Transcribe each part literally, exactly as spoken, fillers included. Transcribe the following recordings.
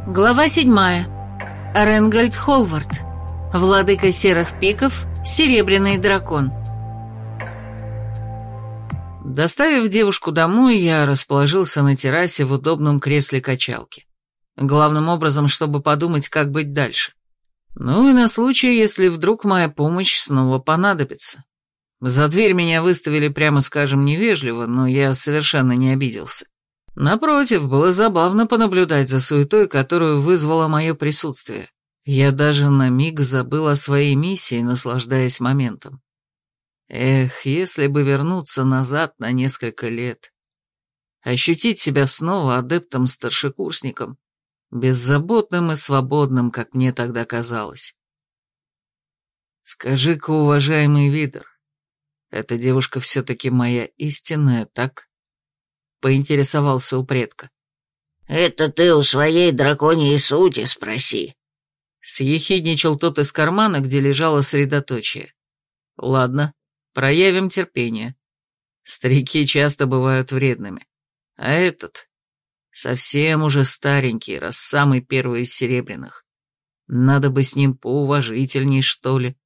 Глава седьмая. Ренгольд Холвард. Владыка серых пиков, серебряный дракон. Доставив девушку домой, я расположился на террасе в удобном кресле качалки. Главным образом, чтобы подумать, как быть дальше. Ну и на случай, если вдруг моя помощь снова понадобится. За дверь меня выставили, прямо скажем, невежливо, но я совершенно не обиделся. Напротив, было забавно понаблюдать за суетой, которую вызвало мое присутствие. Я даже на миг забыл о своей миссии, наслаждаясь моментом. Эх, если бы вернуться назад на несколько лет. Ощутить себя снова адептом-старшекурсником, беззаботным и свободным, как мне тогда казалось. Скажи-ка, уважаемый Видер, эта девушка все-таки моя истинная, так? Поинтересовался у предка. «Это ты у своей драконьей сути спроси». Съехидничал тот из кармана, где лежало средоточие. Ладно, проявим терпение. Старики часто бывают вредными. А этот совсем уже старенький, раз самый первый из серебряных. Надо бы с ним поуважительней, что ли.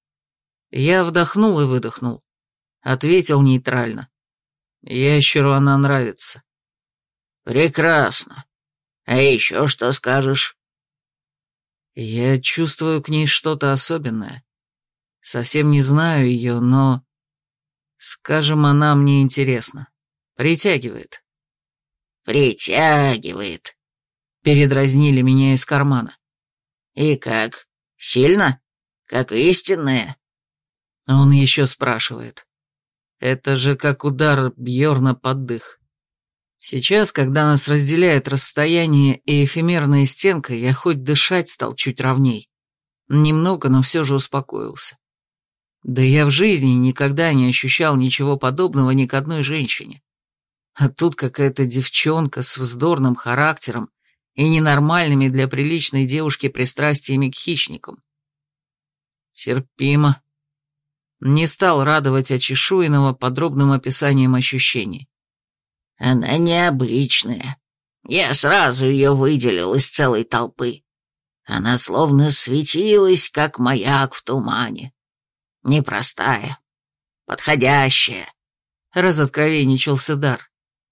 Я вдохнул и выдохнул. Ответил нейтрально. Ящеру она нравится. «Прекрасно. А еще что скажешь?» Я чувствую к ней что-то особенное. Совсем не знаю ее, но... Скажем, она мне интересна. Притягивает. «Притягивает», — передразнили меня из кармана. «И как? Сильно? Как истинная?» Он еще спрашивает. Это же как удар Бьорна под дых. Сейчас, когда нас разделяет расстояние и эфемерная стенка, я хоть дышать стал чуть ровней. Немного, но все же успокоился. Да я в жизни никогда не ощущал ничего подобного ни к одной женщине. А тут какая-то девчонка с вздорным характером и ненормальными для приличной девушки пристрастиями к хищникам. Терпимо. Не стал радовать очешуйного подробным описанием ощущений. «Она необычная. Я сразу ее выделил из целой толпы. Она словно светилась, как маяк в тумане. Непростая, подходящая», — разоткровенничался Дар.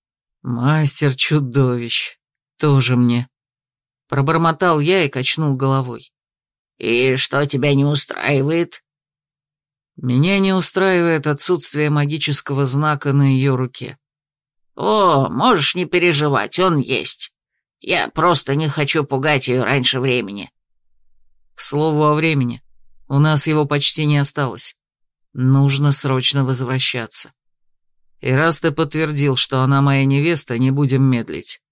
«Мастер-чудовищ. Тоже мне». Пробормотал я и качнул головой. «И что тебя не устраивает?» Меня не устраивает отсутствие магического знака на ее руке. «О, можешь не переживать, он есть. Я просто не хочу пугать ее раньше времени». К слову о времени, у нас его почти не осталось. Нужно срочно возвращаться. И раз ты подтвердил, что она моя невеста, не будем медлить.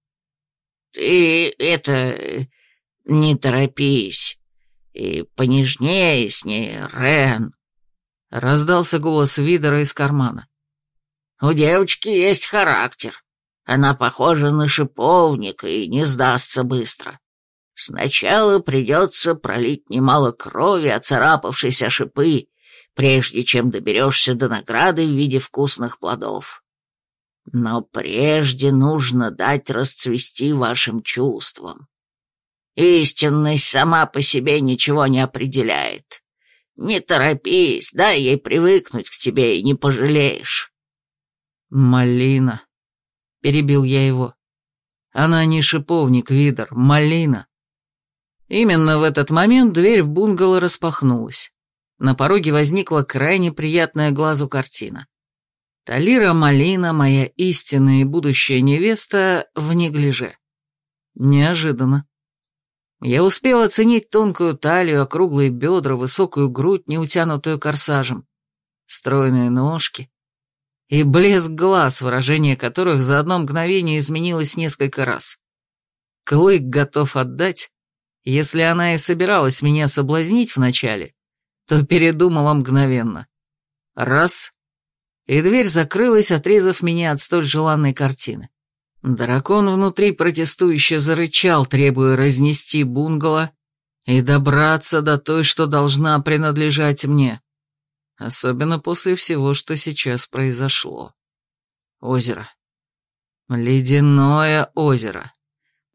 «Ты это... не торопись. И понежнее с ней, Рен». Раздался голос Видера из кармана. «У девочки есть характер. Она похожа на шиповник и не сдастся быстро. Сначала придется пролить немало крови, оцарапавшись шипы, прежде чем доберешься до награды в виде вкусных плодов. Но прежде нужно дать расцвести вашим чувствам. Истинность сама по себе ничего не определяет. Не торопись, дай ей привыкнуть к тебе и не пожалеешь». «Малина», — перебил я его. «Она не шиповник, Видер, малина». Именно в этот момент дверь в бунгало распахнулась. На пороге возникла крайне приятная глазу картина. Талира Малина, моя истинная и будущая невеста, в неглиже. Неожиданно. Я успел оценить тонкую талию, округлые бедра, высокую грудь, не утянутую корсажем, стройные ножки и блеск глаз, выражение которых за одно мгновение изменилось несколько раз. Клык готов отдать, если она и собиралась меня соблазнить вначале, то передумала мгновенно. Раз — и дверь закрылась, отрезав меня от столь желанной картины. Дракон внутри протестующе зарычал, требуя разнести бунгало и добраться до той, что должна принадлежать мне. Особенно после всего, что сейчас произошло. Озеро. Ледяное озеро.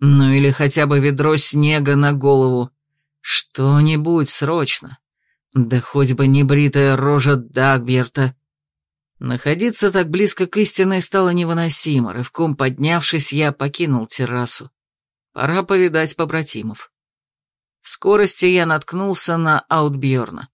Ну или хотя бы ведро снега на голову. Что-нибудь срочно. Да хоть бы небритая рожа Дагберта. Находиться так близко к истине стало невыносимо. Рывком поднявшись, я покинул террасу. Пора повидать побратимов. В скорости я наткнулся на Аутбьерна.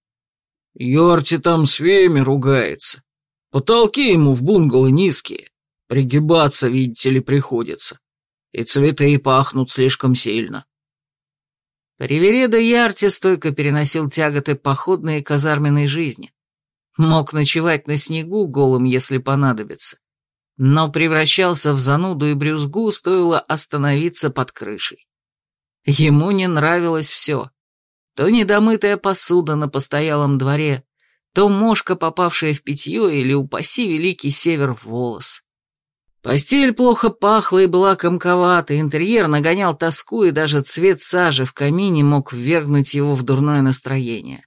«Йорти там с феями ругается. Потолки ему в бунгало низкие. Пригибаться, видите ли, приходится. И цветы пахнут слишком сильно». Привереда Ярти стойко переносил тяготы походной и казарменной жизни. Мог ночевать на снегу голым, если понадобится, но превращался в зануду и брюзгу, стоило остановиться под крышей. Ему не нравилось все. То недомытая посуда на постоялом дворе, то мошка, попавшая в питье, или, упаси великий север, в волос. Постель плохо пахла и была комковата, интерьер нагонял тоску, и даже цвет сажи в камине мог ввергнуть его в дурное настроение.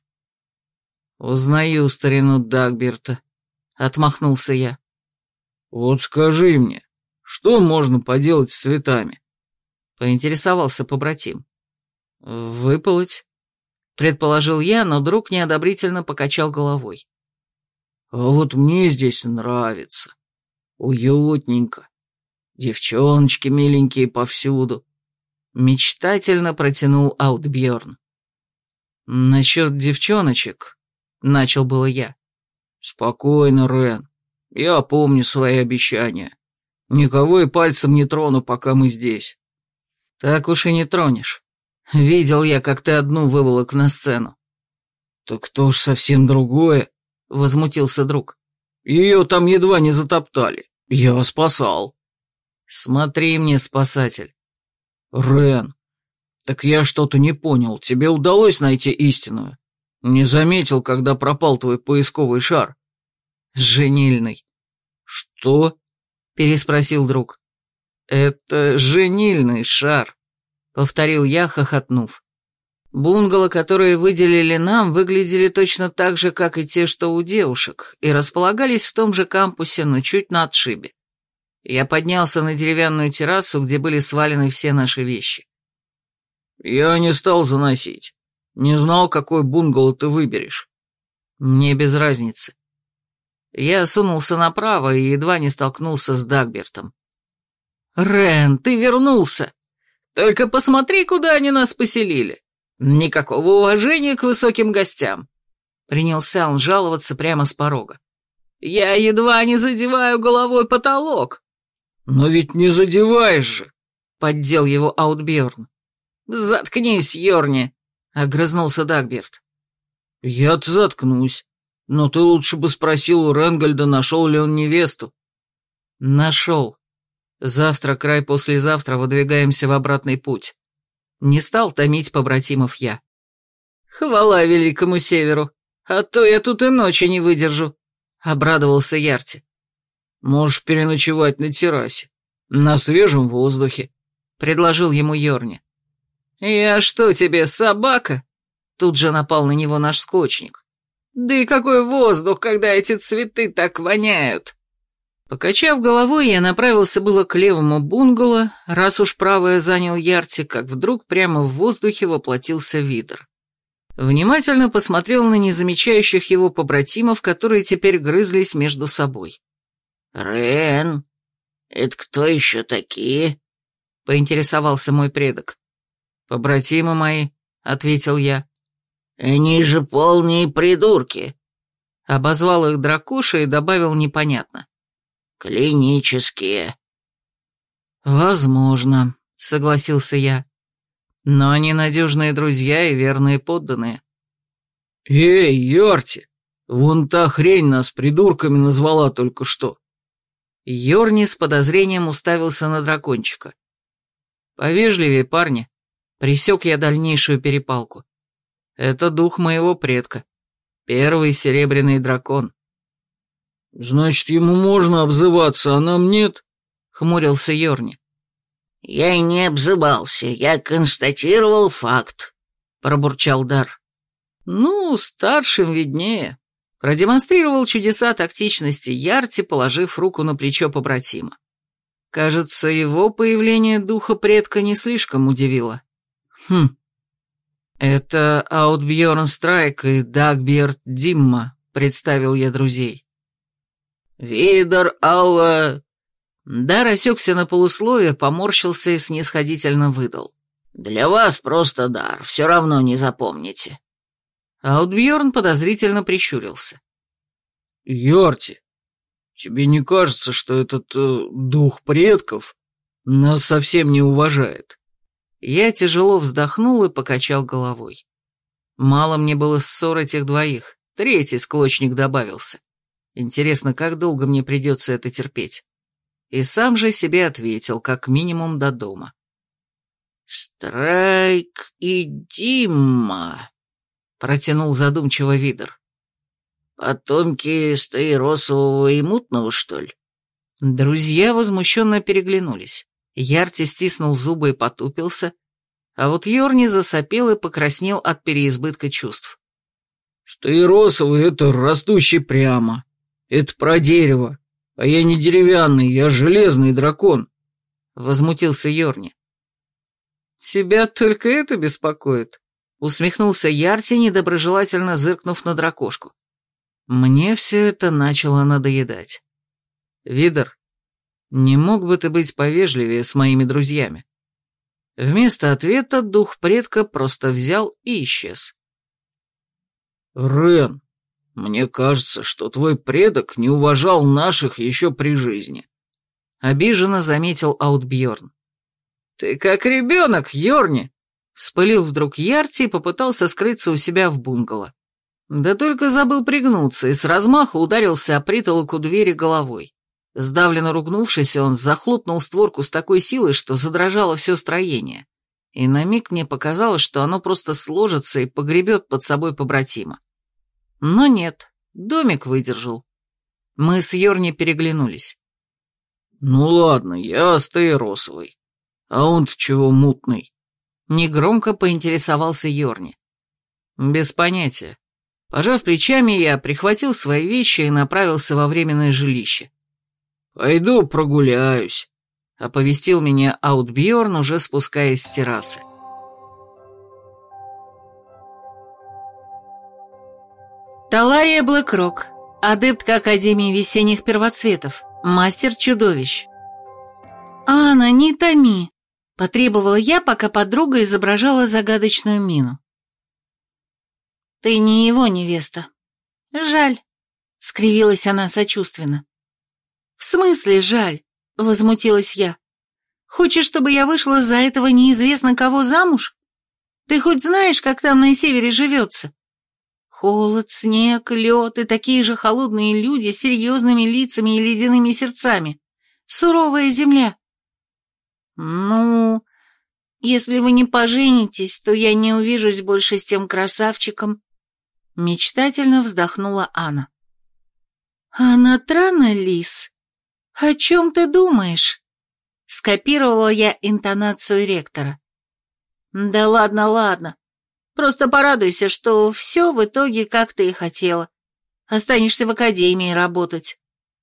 «Узнаю старину Дагберта», — отмахнулся я. «Вот скажи мне, что можно поделать с цветами?» — поинтересовался побратим. «Выполоть», — предположил я, но друг неодобрительно покачал головой. «А вот мне здесь нравится. Уютненько. Девчоночки миленькие повсюду», — мечтательно протянул Аутбьерн. «Насчет девчоночек», — начал было я. «Спокойно, Рен. Я помню свои обещания. Никого и пальцем не трону, пока мы здесь». «Так уж и не тронешь. Видел я, как ты одну выволок на сцену». «Так кто ж совсем другое?» — возмутился друг. «Ее там едва не затоптали. Я спасал». «Смотри мне, спасатель». «Рен, так я что-то не понял. Тебе удалось найти истинную? Не заметил, когда пропал твой поисковый шар». «Женильный». «Что?» — переспросил друг. «Это женильный шар», — повторил я, хохотнув. Бунгало, которые выделили нам, выглядели точно так же, как и те, что у девушек, и располагались в том же кампусе, но чуть на отшибе. Я поднялся на деревянную террасу, где были свалены все наши вещи. «Я не стал заносить. Не знал, какой бунгало ты выберешь». «Мне без разницы». Я сунулся направо и едва не столкнулся с Дагбертом. «Рен, ты вернулся! Только посмотри, куда они нас поселили! Никакого уважения к высоким гостям!» Принялся он жаловаться прямо с порога. «Я едва не задеваю головой потолок!» «Но ведь не задеваешь же!» — поддел его Аутбьерн. «Заткнись, Йорни!» — огрызнулся Дагберт. «Я-то заткнусь, но ты лучше бы спросил у Ренгольда, нашел ли он невесту». «Нашел. Завтра, край послезавтра, выдвигаемся в обратный путь. Не стал томить побратимов я. Хвала великому северу, а то я тут и ночи не выдержу», — обрадовался Ярти. «Можешь переночевать на террасе, на свежем воздухе», — предложил ему Йорни. «Я что тебе, собака?» Тут же напал на него наш склочник. «Да и какой воздух, когда эти цветы так воняют!» Покачав головой, я направился было к левому бунгало, раз уж правое занял Ярти, как вдруг прямо в воздухе воплотился Видер. Внимательно посмотрел на незамечающих его побратимов, которые теперь грызлись между собой. «Рен, это кто еще такие?» — поинтересовался мой предок. «Побратимы мои», — ответил я. «Они же полные придурки», — обозвал их дракоша и добавил непонятно. «Клинические». «Возможно», — согласился я. «Но они надежные друзья и верные подданные». «Эй, Йорти, вон та хрень нас придурками назвала только что». Йорни с подозрением уставился на дракончика. «Повежливее, парни», — пресек я дальнейшую перепалку. «Это дух моего предка. Первый серебряный дракон». «Значит, ему можно обзываться, а нам нет?» — хмурился Йорни. «Я и не обзывался, я констатировал факт», — пробурчал Дар. «Ну, старшим виднее», — продемонстрировал чудеса тактичности Ярти, положив руку на плечо побратима. Кажется, его появление духа предка не слишком удивило. Хм. Это Аутбьерн Страйк и Дагберт Димма, представил я друзей. Видер, Алла... Дар осекся на полусловие, поморщился и снисходительно выдал. Для вас просто дар, все равно не запомните. Аутбьерн подозрительно прищурился. Йорти, тебе не кажется, что этот э, дух предков нас совсем не уважает? Я тяжело вздохнул и покачал головой. Мало мне было ссор этих двоих, третий склочник добавился. Интересно, как долго мне придется это терпеть? И сам же себе ответил, как минимум до дома. «Страйк и Димма», — протянул задумчиво Видер. «Потомки Стаиросового и Мутного, что ли?» Друзья возмущенно переглянулись. Ярти стиснул зубы и потупился, а вот Йорни засопел и покраснел от переизбытка чувств. «Стаиросовый — это растущий прямо. Это про дерево. А я не деревянный, я железный дракон», — возмутился Йорни. «Тебя только это беспокоит?» — усмехнулся Ярти, недоброжелательно зыркнув на дракошку. Мне все это начало надоедать. «Видер, не мог бы ты быть повежливее с моими друзьями?» Вместо ответа дух предка просто взял и исчез. «Рен, мне кажется, что твой предок не уважал наших еще при жизни», — обиженно заметил Аутбьерн. «Ты как ребенок, Йорни!» — вспылил вдруг Ярти и попытался скрыться у себя в бунгало. Да только забыл пригнуться и с размаху ударился о притолоку двери головой. Сдавленно ругнувшись, он захлопнул створку с такой силой, что задрожало все строение, и на миг мне показалось, что оно просто сложится и погребет под собой побратима. Но нет, домик выдержал. Мы с Йорни переглянулись. «Ну ладно, я Стаиросовый. А он-то чего мутный?» Негромко поинтересовался Йорни. Без понятия. Пожав плечами, я прихватил свои вещи и направился во временное жилище. «Пойду прогуляюсь», — оповестил меня Аутбьерн, уже спускаясь с террасы. Талария Блэкрок, адептка Академии Весенних Первоцветов, мастер чудовищ. «Анна, не томи!» — потребовала я, пока подруга изображала загадочную мину. «Ты не его невеста. Жаль», — скривилась она сочувственно. «В смысле жаль?» — возмутилась я. «Хочешь, чтобы я вышла за этого неизвестно кого замуж? Ты хоть знаешь, как там на севере живется? Холод, снег, лед и такие же холодные люди с серьезными лицами и ледяными сердцами. Суровая земля». «Ну, если вы не поженитесь, то я не увижусь больше с тем красавчиком», — мечтательно вздохнула Анна. «Анатрана, лис, о чем ты думаешь?» — скопировала я интонацию ректора. «Да ладно, ладно. Просто порадуйся, что все в итоге, как ты и хотела. Останешься в академии работать».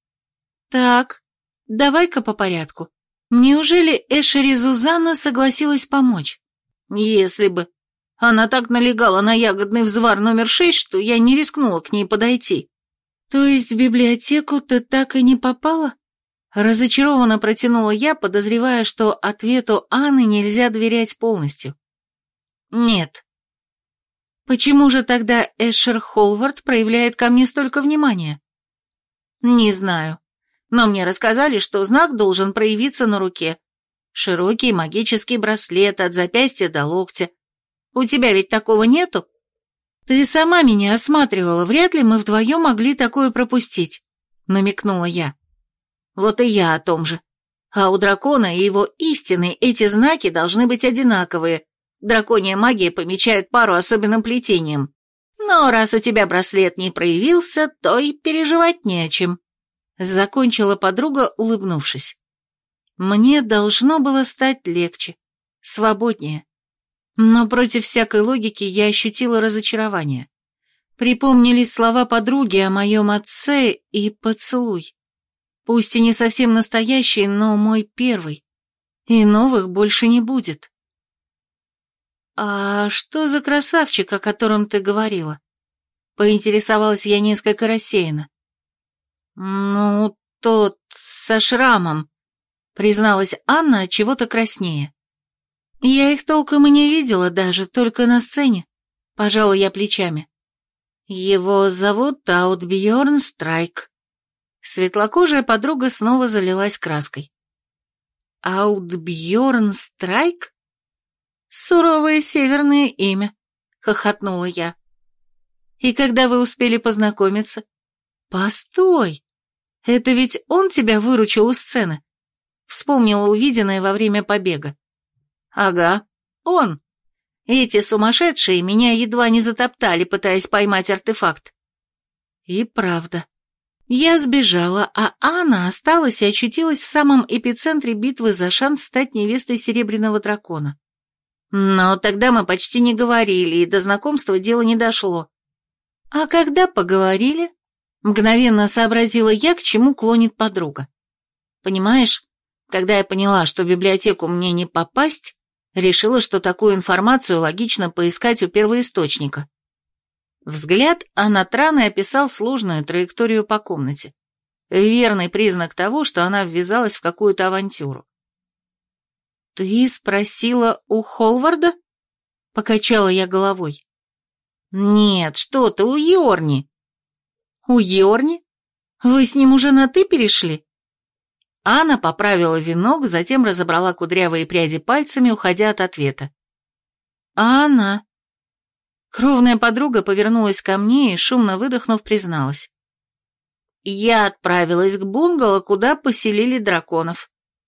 «Так, давай-ка по порядку. Неужели Эшери Зузанна согласилась помочь? Если бы. Она так налегала на ягодный взвар номер шесть, что я не рискнула к ней подойти». «То есть в библиотеку ты так и не попала?» Разочарованно протянула я, подозревая, что ответу Анны нельзя доверять полностью. «Нет». «Почему же тогда Эшер Холвард проявляет ко мне столько внимания?» «Не знаю. Но мне рассказали, что знак должен проявиться на руке. Широкий магический браслет от запястья до локтя. У тебя ведь такого нету? Ты сама меня осматривала, вряд ли мы вдвоем могли такое пропустить», — намекнула я. «Вот и я о том же. А у дракона и его истины эти знаки должны быть одинаковые. Драконья магия помечает пару особенным плетением. Но раз у тебя браслет не проявился, то и переживать не о чем». Закончила подруга, улыбнувшись. Мне должно было стать легче, свободнее. Но против всякой логики я ощутила разочарование. Припомнились слова подруги о моем отце и поцелуй. Пусть и не совсем настоящий, но мой первый. И новых больше не будет. «А что за красавчик, о котором ты говорила?» Поинтересовалась я несколько рассеянно. «Ну, тот со шрамом», — призналась Анна, чего-то краснее. «Я их толком и не видела даже, только на сцене», — пожала я плечами. «Его зовут Аутбьерн Страйк». Светлокожая подруга снова залилась краской. «Аутбьерн Страйк? Суровое северное имя», — хохотнула я. «И когда вы успели познакомиться?» «Постой! Это ведь он тебя выручил у сцены?» Вспомнила увиденное во время побега. «Ага, он. Эти сумасшедшие меня едва не затоптали, пытаясь поймать артефакт». И правда. Я сбежала, а Анна осталась и очутилась в самом эпицентре битвы за шанс стать невестой Серебряного Дракона. Но тогда мы почти не говорили, и до знакомства дело не дошло. А когда поговорили, мгновенно сообразила я, к чему клонит подруга. Понимаешь, когда я поняла, что в библиотеку мне не попасть, решила, что такую информацию логично поискать у первоисточника. Взгляд Анатраны описал сложную траекторию по комнате. Верный признак того, что она ввязалась в какую-то авантюру. «Ты спросила у Холварда?» — покачала я головой. «Нет, что ты, у Йорни». «У Йорни? Вы с ним уже на «ты» перешли?» Анна поправила венок, затем разобрала кудрявые пряди пальцами, уходя от ответа. «Анна...» Кровная подруга повернулась ко мне и, шумно выдохнув, призналась. «Я отправилась к бунгало, куда поселили драконов».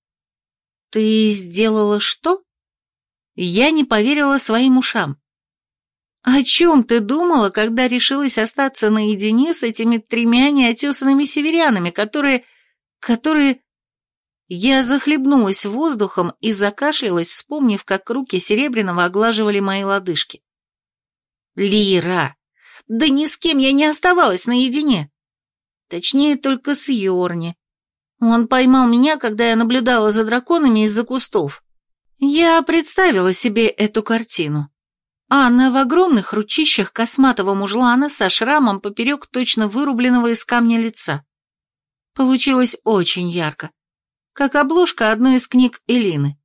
«Ты сделала что?» Я не поверила своим ушам. «О чем ты думала, когда решилась остаться наедине с этими тремя неотесанными северянами, которые... которые...» Я захлебнулась воздухом и закашлялась, вспомнив, как руки Серебряного оглаживали мои лодыжки. «Лира! Да ни с кем я не оставалась наедине. Точнее, только с Йорни. Он поймал меня, когда я наблюдала за драконами из-за кустов. Я представила себе эту картину. Анна в огромных ручищах косматого мужлана со шрамом поперек точно вырубленного из камня лица. Получилось очень ярко, как обложка одной из книг Элины.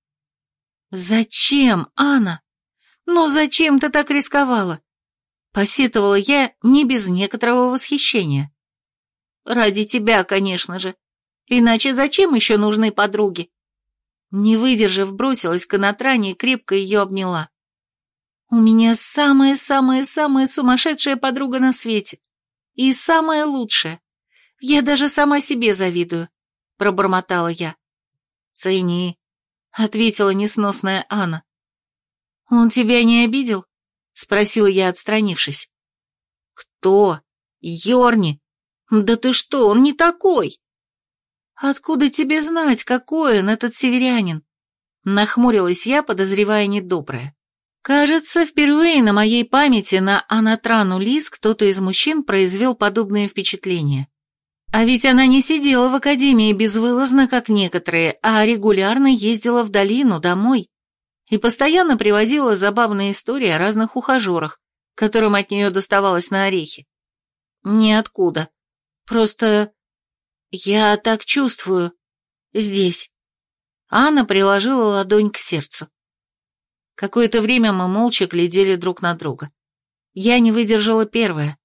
«Зачем, Анна? Ну зачем ты так рисковала?» Посетовала я не без некоторого восхищения. «Ради тебя, конечно же. Иначе зачем еще нужны подруги?» Не выдержав, бросилась к Анатране и крепко ее обняла. «У меня самая-самая-самая сумасшедшая подруга на свете. И самая лучшая. Я даже сама себе завидую», — пробормотала я. «Цени», — ответила несносная Анна. «Он тебя не обидел?» — спросила я, отстранившись. «Кто? Йорни? Да ты что, он не такой!» «Откуда тебе знать, какой он, этот северянин?» Нахмурилась я, подозревая недоброе. Кажется, впервые на моей памяти на Анатрану Лис кто-то из мужчин произвел подобное впечатление. А ведь она не сидела в академии безвылазно, как некоторые, а регулярно ездила в долину домой и постоянно привозила забавные истории о разных ухажерах, которым от нее доставалось на орехи. Ниоткуда. Просто я так чувствую. Здесь. Анна приложила ладонь к сердцу. Какое-то время мы молча глядели друг на друга. Я не выдержала первая.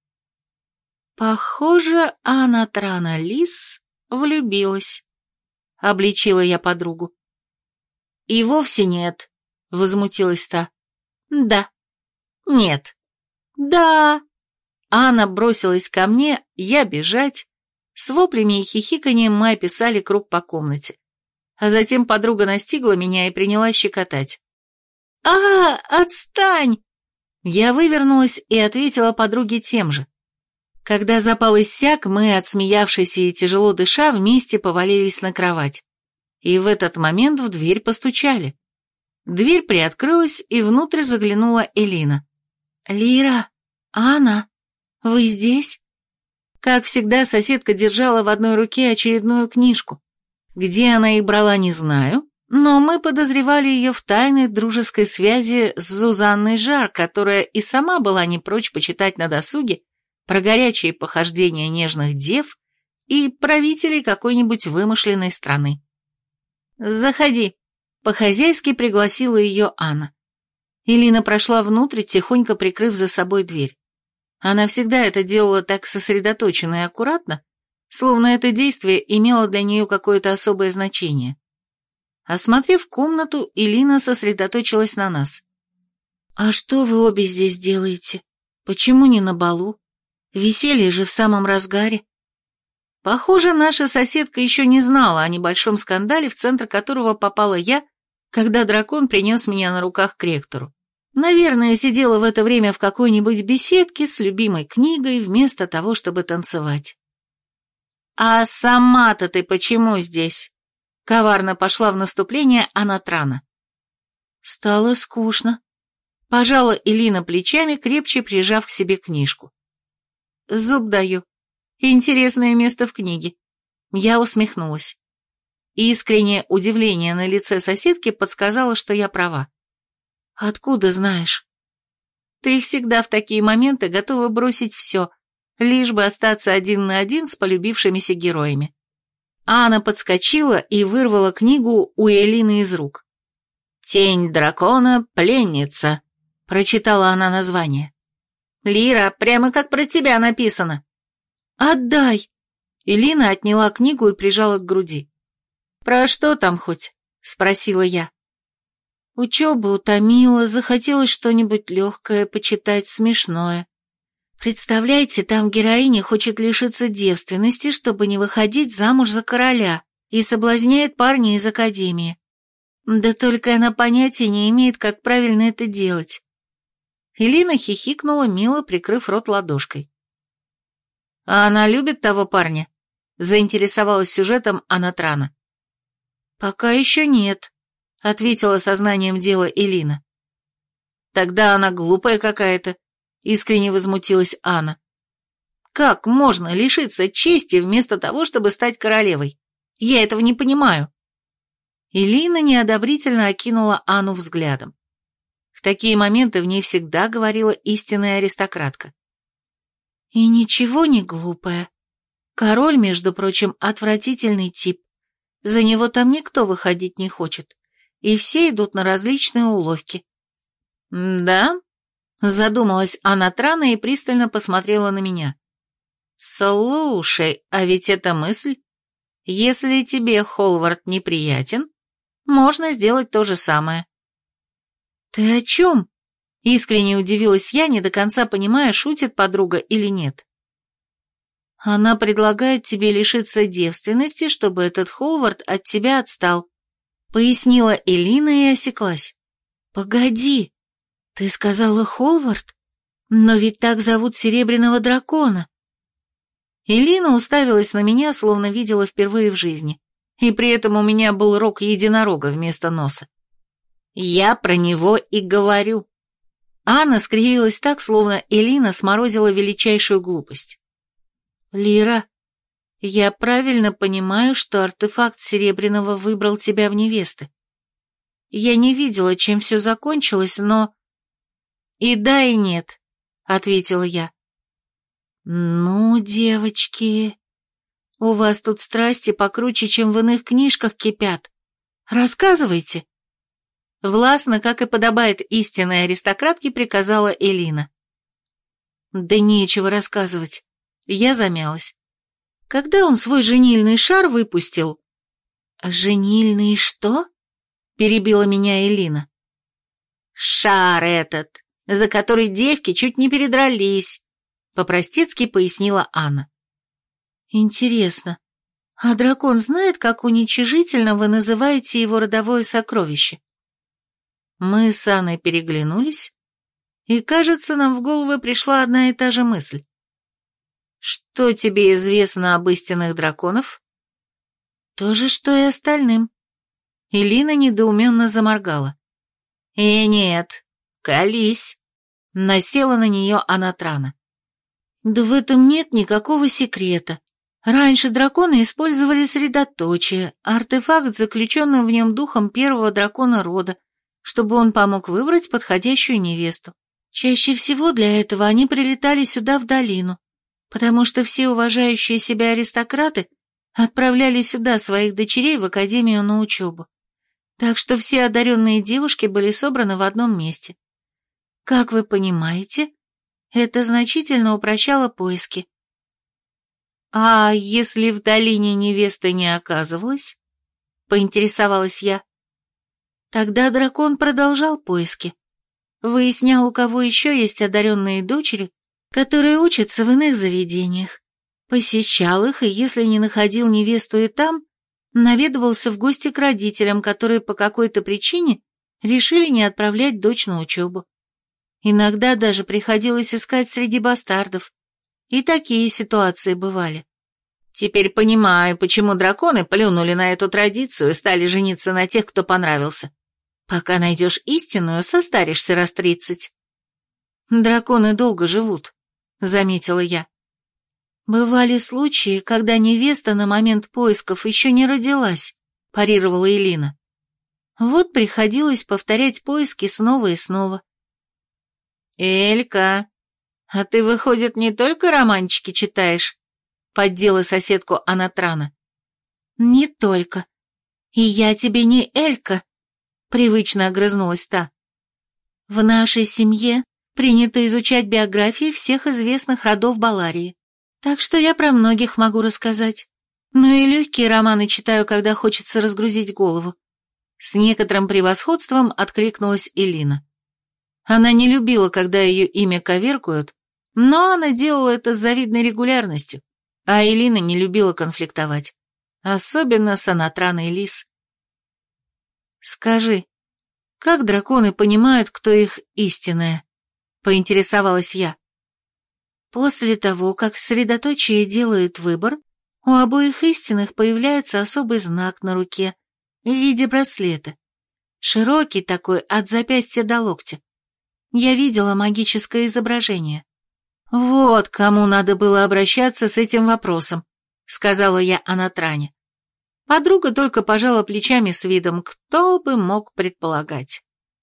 «Похоже, Анатрана Лис влюбилась», — обличила я подругу. «И вовсе нет», — возмутилась та. «Да». «Нет». «Да». Анна бросилась ко мне, я бежать. С воплями и хихиканием мы описали круг по комнате. А затем подруга настигла меня и принялась щекотать. «А, отстань!» Я вывернулась и ответила подруге тем же. Когда запал иссяк, мы, отсмеявшись и тяжело дыша, вместе повалились на кровать. И в этот момент в дверь постучали. Дверь приоткрылась, и внутрь заглянула Элина. «Лира, Анна, вы здесь?» Как всегда, соседка держала в одной руке очередную книжку. Где она их брала, не знаю, но мы подозревали ее в тайной дружеской связи с Зузанной Жар, которая и сама была не прочь почитать на досуге про горячие похождения нежных дев и правителей какой-нибудь вымышленной страны. «Заходи», — по-хозяйски пригласила ее Анна. Элина прошла внутрь, тихонько прикрыв за собой дверь. Она всегда это делала так сосредоточенно и аккуратно, словно это действие имело для нее какое-то особое значение. Осмотрев комнату, Элина сосредоточилась на нас. «А что вы обе здесь делаете? Почему не на балу? Веселье же в самом разгаре». Похоже, наша соседка еще не знала о небольшом скандале, в центр которого попала я, когда дракон принес меня на руках к ректору. Наверное, сидела в это время в какой-нибудь беседке с любимой книгой вместо того, чтобы танцевать. «А сама-то ты почему здесь?» Коварно пошла в наступление Анатрана. Стало скучно. Пожала Элина плечами, крепче прижав к себе книжку. «Зуб даю. Интересное место в книге». Я усмехнулась. Искреннее удивление на лице соседки подсказало, что я права. «Откуда знаешь?» «Ты всегда в такие моменты готова бросить все, лишь бы остаться один на один с полюбившимися героями». Анна подскочила и вырвала книгу у Элины из рук. «Тень дракона, пленница», — прочитала она название. «Лира, прямо как про тебя написано». «Отдай!» Элина отняла книгу и прижала к груди. «Про что там хоть?» — спросила я. Учеба утомила, захотелось что-нибудь легкое, почитать смешное. Представляете, там героиня хочет лишиться девственности, чтобы не выходить замуж за короля, и соблазняет парня из академии. Да только она понятия не имеет, как правильно это делать. Элина хихикнула, мило прикрыв рот ладошкой. «А она любит того парня?» — заинтересовалась сюжетом Анатрана. «Пока еще нет», — ответила сознанием дела Элина. «Тогда она глупая какая-то», — искренне возмутилась Анна. «Как можно лишиться чести вместо того, чтобы стать королевой? Я этого не понимаю». Элина неодобрительно окинула Анну взглядом. В такие моменты в ней всегда говорила истинная аристократка. «И ничего не глупая. Король, между прочим, отвратительный тип. За него там никто выходить не хочет, и все идут на различные уловки». «Да?» — задумалась Анатрана и пристально посмотрела на меня. «Слушай, а ведь это мысль. Если тебе Холвард неприятен, можно сделать то же самое». «Ты о чем?» — искренне удивилась я, не до конца понимая, шутит подруга или нет. «Она предлагает тебе лишиться девственности, чтобы этот Холвард от тебя отстал», — пояснила Элина и осеклась. «Погоди, ты сказала Холвард? Но ведь так зовут Серебряного дракона». Элина уставилась на меня, словно видела впервые в жизни, и при этом у меня был рог единорога вместо носа. «Я про него и говорю». Анна скривилась так, словно Элина сморозила величайшую глупость. «Лира, я правильно понимаю, что артефакт Серебряного выбрал тебя в невесты? Я не видела, чем все закончилось, но...» «И да, и нет», — ответила я. «Ну, девочки, у вас тут страсти покруче, чем в иных книжках кипят. Рассказывайте». Властно, как и подобает истинной аристократке, приказала Элина. «Да нечего рассказывать». Я замялась. Когда он свой женильный шар выпустил... «Женильный что?» — перебила меня Элина. «Шар этот, за который девки чуть не передрались», — по-простецки пояснила Анна. «Интересно, а дракон знает, как уничижительно вы называете его родовое сокровище?» Мы с Анной переглянулись, и, кажется, нам в голову пришла одна и та же мысль. «Что тебе известно об истинных драконах?» «То же, что и остальным». Элина недоуменно заморгала. «И нет, колись», — насела на нее Анатрана. Да в этом нет никакого секрета. Раньше драконы использовали средоточие, артефакт, заключенным в нем духом первого дракона рода, чтобы он помог выбрать подходящую невесту. Чаще всего для этого они прилетали сюда в долину, потому что все уважающие себя аристократы отправляли сюда своих дочерей в академию на учебу. Так что все одаренные девушки были собраны в одном месте. Как вы понимаете, это значительно упрощало поиски. «А если в долине невесты не оказывалась?» — поинтересовалась я. Тогда дракон продолжал поиски. Выяснял, у кого еще есть одаренные дочери, которые учатся в иных заведениях. Посещал их, и если не находил невесту и там, наведывался в гости к родителям, которые по какой-то причине решили не отправлять дочь на учебу. Иногда даже приходилось искать среди бастардов. И такие ситуации бывали. Теперь понимаю, почему драконы плюнули на эту традицию и стали жениться на тех, кто понравился. Пока найдешь истинную, состаришься раз тридцать. Драконы долго живут, заметила я. Бывали случаи, когда невеста на момент поисков еще не родилась, парировала Элина. Вот приходилось повторять поиски снова и снова. Элька, а ты, выходит, не только романчики читаешь? Поддела соседку Анатрана. Не только. И я тебе не Элька, привычно огрызнулась та. В нашей семье принято изучать биографии всех известных родов Баларии, так что я про многих могу рассказать. Ну и легкие романы читаю, когда хочется разгрузить голову. С некоторым превосходством откликнулась Элина. Она не любила, когда ее имя коверкуют, но она делала это с завидной регулярностью, а Элина не любила конфликтовать, особенно с Анатраной Лис. «Скажи, как драконы понимают, кто их истинная?» — поинтересовалась я. После того, как средоточие делает выбор, у обоих истинных появляется особый знак на руке в виде браслета, широкий такой от запястья до локтя. Я видела магическое изображение. «Вот кому надо было обращаться с этим вопросом», — сказала я Анатране. Подруга только пожала плечами с видом, кто бы мог предполагать.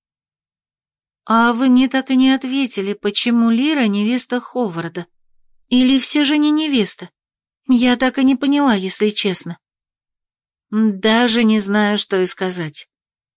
«А вы мне так и не ответили, почему Лира невеста Ховарда? Или все же не невеста? Я так и не поняла, если честно». «Даже не знаю, что и сказать.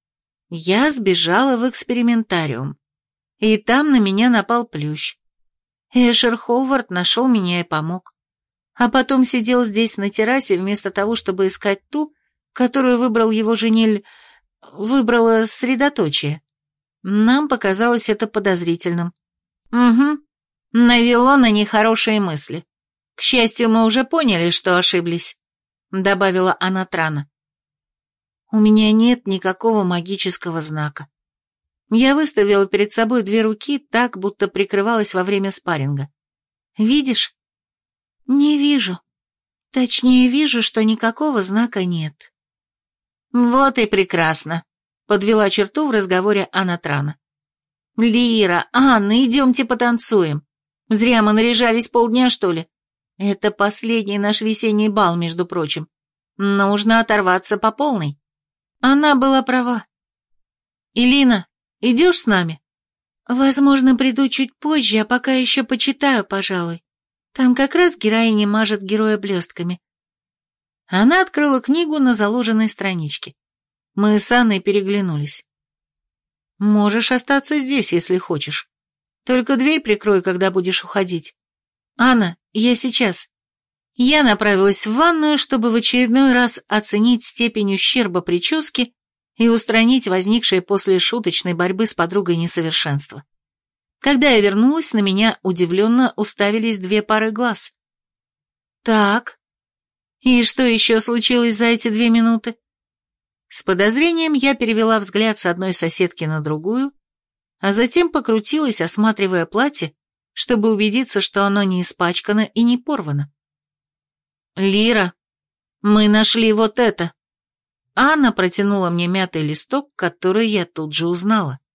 Я сбежала в экспериментариум, и там на меня напал плющ. Эшер Ховард нашел меня и помог. А потом сидел здесь на террасе вместо того, чтобы искать ту, которую выбрал его женель... выбрала средоточие. Нам показалось это подозрительным. Угу, навело на нехорошие мысли. К счастью, мы уже поняли, что ошиблись», — добавила Анатрана. «У меня нет никакого магического знака». Я выставила перед собой две руки так, будто прикрывалась во время спарринга. «Видишь?» «Не вижу. Точнее, вижу, что никакого знака нет». «Вот и прекрасно», — подвела черту в разговоре Анатрана. «Лира, Анна, идемте потанцуем. Зря мы наряжались полдня, что ли? Это последний наш весенний бал, между прочим. Нужно оторваться по полной». Она была права. «Элина, идешь с нами?» «Возможно, приду чуть позже, а пока еще почитаю, пожалуй. Там как раз героиня мажет героя блестками». Она открыла книгу на заложенной страничке. Мы с Анной переглянулись. «Можешь остаться здесь, если хочешь. Только дверь прикрой, когда будешь уходить. Анна, я сейчас». Я направилась в ванную, чтобы в очередной раз оценить степень ущерба прически и устранить возникшее после шуточной борьбы с подругой несовершенство. Когда я вернулась, на меня удивленно уставились две пары глаз. «Так, и что еще случилось за эти две минуты?» С подозрением я перевела взгляд с одной соседки на другую, а затем покрутилась, осматривая платье, чтобы убедиться, что оно не испачкано и не порвано. «Лира, мы нашли вот это!» Анна протянула мне мятый листок, который я тут же узнала.